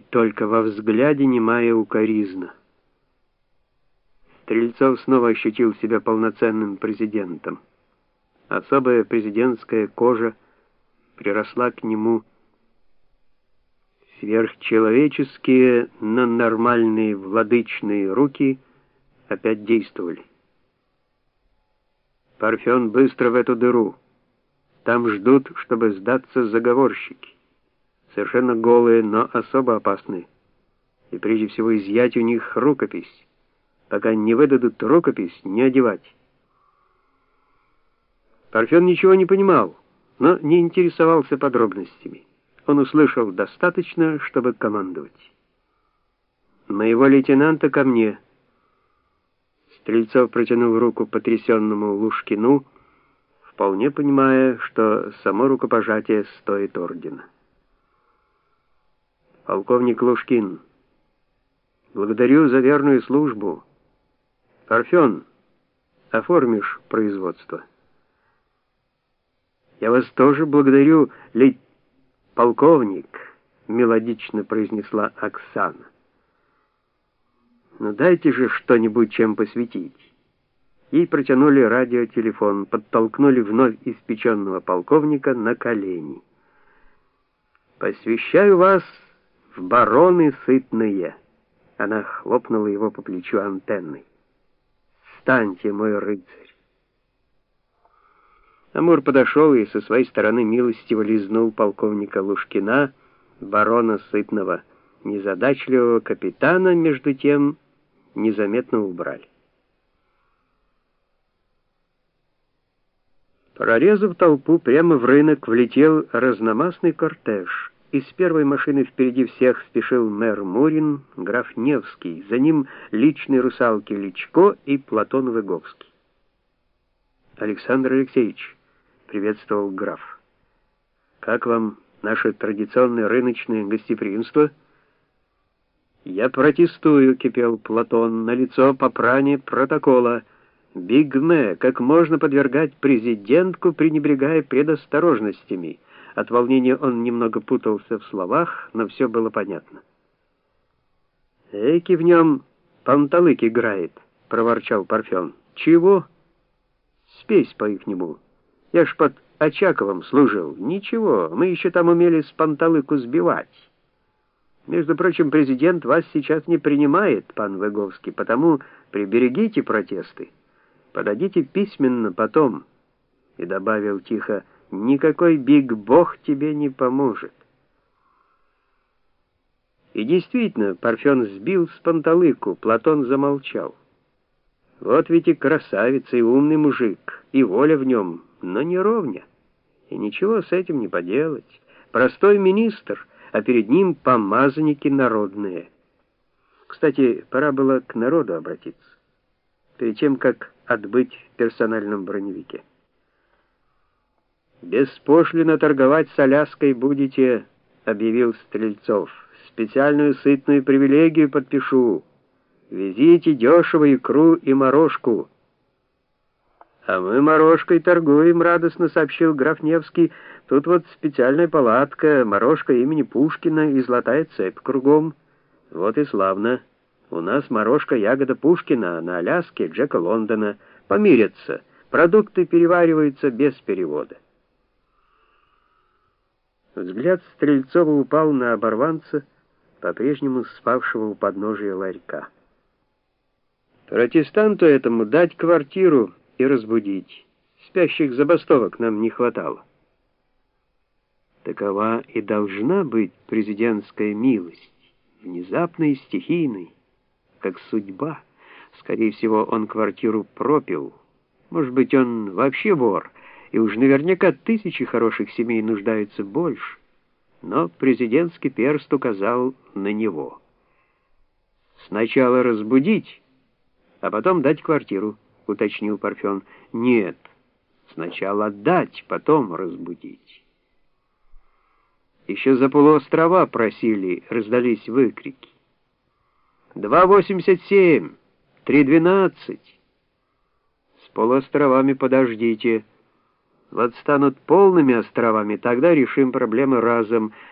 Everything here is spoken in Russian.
только во взгляде немая укоризна. Стрельцов снова ощутил себя полноценным президентом. Особая президентская кожа приросла к нему. Сверхчеловеческие, но нормальные владычные руки опять действовали. «Парфен, быстро в эту дыру. Там ждут, чтобы сдаться заговорщики. Совершенно голые, но особо опасные. И прежде всего изъять у них рукопись. Пока не выдадут рукопись, не одевать». Парфен ничего не понимал, но не интересовался подробностями. Он услышал достаточно, чтобы командовать. «Моего лейтенанта ко мне». Стрельцов протянул руку потрясенному Лушкину, вполне понимая, что само рукопожатие стоит ордена. «Полковник Лушкин, благодарю за верную службу. Парфен, оформишь производство». «Я вас тоже благодарю, полковник», — мелодично произнесла Оксана. «Ну дайте же что-нибудь, чем посвятить». Ей протянули радиотелефон, подтолкнули вновь испеченного полковника на колени. «Посвящаю вас в бароны сытные». Она хлопнула его по плечу антенной. «Встаньте, мой рыцарь». Амур подошел и со своей стороны милостиво лизнул полковника Лушкина, барона Сытного. Незадачливого капитана, между тем, незаметно убрали. Прорезав толпу, прямо в рынок влетел разномастный кортеж. Из первой машины впереди всех спешил мэр Мурин, граф Невский, за ним личные русалки Личко и Платон Выговский. «Александр Алексеевич», — приветствовал граф, — «как вам наше традиционное рыночное гостеприимство?» «Я протестую», — кипел Платон, — «налицо попрание протокола. Бигме, как можно подвергать президентку, пренебрегая предосторожностями?» От волнения он немного путался в словах, но все было понятно. «Эки в нем панталык играет», — проворчал Парфен. «Чего?» «Спесь по-ихнему. Я ж под Очаковым служил. Ничего, мы еще там умели с панталыку сбивать. Между прочим, президент вас сейчас не принимает, пан Выговский, потому приберегите протесты. Подадите письменно потом». И добавил тихо: «Никакой биг-бог тебе не поможет». И действительно, Парфен сбил с панталыку, Платон замолчал. Вот ведь и красавец, и умный мужик, и воля в нем, но не ровня. И ничего с этим не поделать. Простой министр, а перед ним помазанники народные. Кстати, пора было к народу обратиться, перед тем, как отбыть в персональном броневике. «Беспошлино торговать с Аляской будете», — объявил Стрельцов. «Специальную сытную привилегию подпишу. Везите дешево икру и морожку». «А мы морожкой торгуем», — радостно сообщил граф Невский. «Тут вот специальная палатка, морожка имени Пушкина и золотая цепь кругом. Вот и славно. У нас морожка ягода Пушкина, а на Аляске Джека Лондона. Помирятся. Продукты перевариваются без перевода». Взгляд Стрельцова упал на оборванца, по-прежнему спавшего у подножия ларька. «Протестанту этому дать квартиру и разбудить. Спящих забастовок нам не хватало». Такова и должна быть президентская милость, внезапной и стихийной, как судьба. Скорее всего, он квартиру пропил. Может быть, он вообще вор, и уж наверняка тысячи хороших семей нуждаются больше. Но президентский перст указал на него. «Сначала разбудить, а потом дать квартиру», — уточнил Парфен. «Нет, сначала отдать, потом разбудить». Еще за полуострова просили, раздались выкрики. 2,87, 3,12. С полуостровами подождите. Вот станут полными островами, тогда решим проблемы разом.